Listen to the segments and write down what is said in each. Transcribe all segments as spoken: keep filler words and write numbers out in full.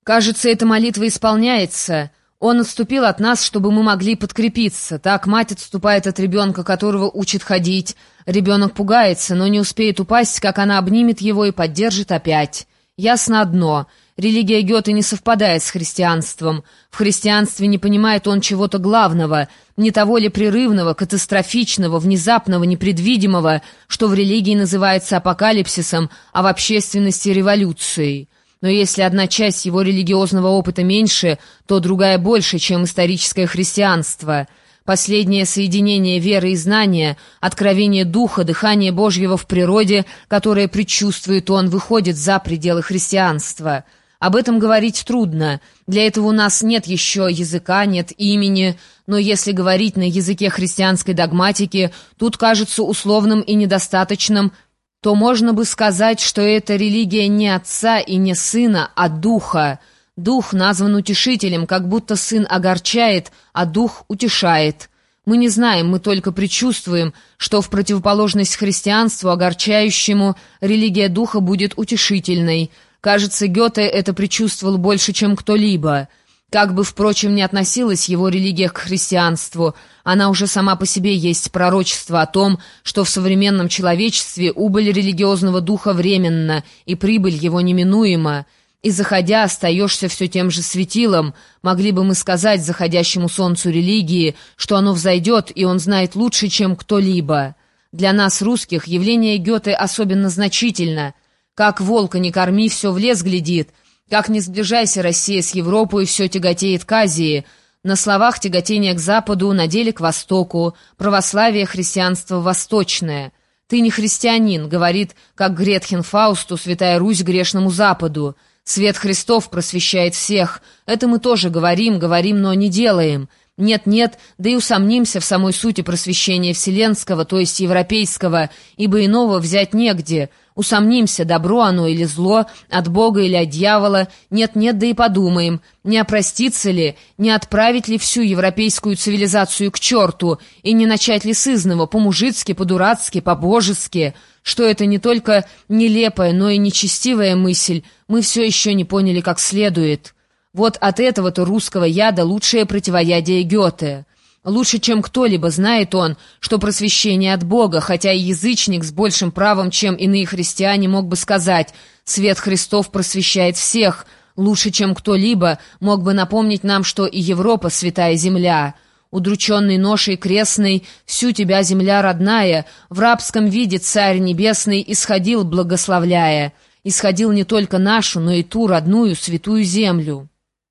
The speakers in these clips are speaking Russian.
Кажется, эта молитва исполняется. Он отступил от нас, чтобы мы могли подкрепиться. Так мать отступает от ребенка, которого учит ходить. Ребенок пугается, но не успеет упасть, как она обнимет его и поддержит опять. Ясно одно. Религия Гёте не совпадает с христианством. В христианстве не понимает он чего-то главного, не того ли прерывного, катастрофичного, внезапного, непредвидимого, что в религии называется апокалипсисом, а в общественности революцией. Но если одна часть его религиозного опыта меньше, то другая больше, чем историческое христианство. Последнее соединение веры и знания, откровение духа, дыхание Божьего в природе, которое предчувствует он, выходит за пределы христианства. Об этом говорить трудно. Для этого у нас нет еще языка, нет имени, но если говорить на языке христианской догматики, тут кажется условным и недостаточным, то можно бы сказать, что это религия не отца и не сына, а духа. Дух назван утешителем, как будто сын огорчает, а дух утешает. Мы не знаем, мы только предчувствуем, что в противоположность христианству, огорчающему, религия духа будет утешительной. Кажется, Гёте это предчувствовал больше, чем кто-либо. Как бы, впрочем, ни относилась его религия к христианству, она уже сама по себе есть пророчество о том, что в современном человечестве убыль религиозного духа временна, и прибыль его неминуема. И, заходя, остаешься все тем же светилом. Могли бы мы сказать заходящему солнцу религии, что оно взойдет, и он знает лучше, чем кто-либо. Для нас, русских, явление Гёте особенно значительно. Как волка не корми, все в лес глядит. Как не сближайся Россия с Европой, все тяготеет к Азии. На словах тяготение к Западу, на деле к Востоку. Православие, христианство восточное. «Ты не христианин», — говорит, как Гретхен Фаусту, святая Русь грешному Западу. «Свет Христов просвещает всех». Это мы тоже говорим, говорим, но не делаем. Нет-нет, да и усомнимся в самой сути просвещения вселенского, то есть европейского, ибо иного взять негде. Усомнимся, добро оно или зло, от Бога или от дьявола. Нет-нет, да и подумаем, не опроститься ли, не отправить ли всю европейскую цивилизацию к черту, и не начать ли с изного, по-мужицки, по-дурацки, по-божески. Что это не только нелепая, но и нечестивая мысль, мы все еще не поняли как следует. Вот от этого-то русского яда лучшее противоядие Гёте. Лучше, чем кто-либо, знает он, что просвещение от Бога, хотя и язычник с большим правом, чем иные христиане, мог бы сказать «Свет Христов просвещает всех». Лучше, чем кто-либо, мог бы напомнить нам, что и Европа — святая земля. Удрученный ношей крестной, всю тебя, земля родная, в рабском виде Царь Небесный исходил, благословляя. Исходил не только нашу, но и ту родную святую землю.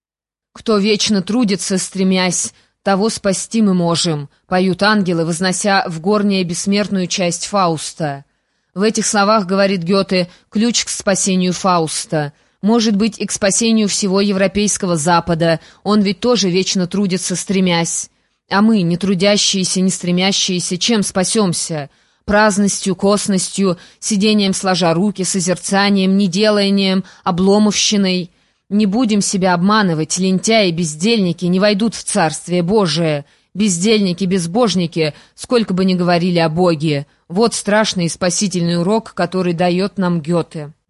Кто вечно трудится, стремясь, того спасти мы можем, поют ангелы, вознося в горнее бессмертную часть Фауста. В этих словах, говорит Гёте, ключ к спасению Фауста. Может быть, и к спасению всего европейского Запада. Он ведь тоже вечно трудится, стремясь. А мы, не трудящиеся, не стремящиеся, чем спасемся? Праздностью, косностью, сидением сложа руки, созерцанием, неделанием, обломовщиной. Не будем себя обманывать, лентяи, бездельники не войдут в Царствие Божие. Бездельники, безбожники, сколько бы ни говорили о Боге. Вот страшный и спасительный урок, который дает нам Гёте.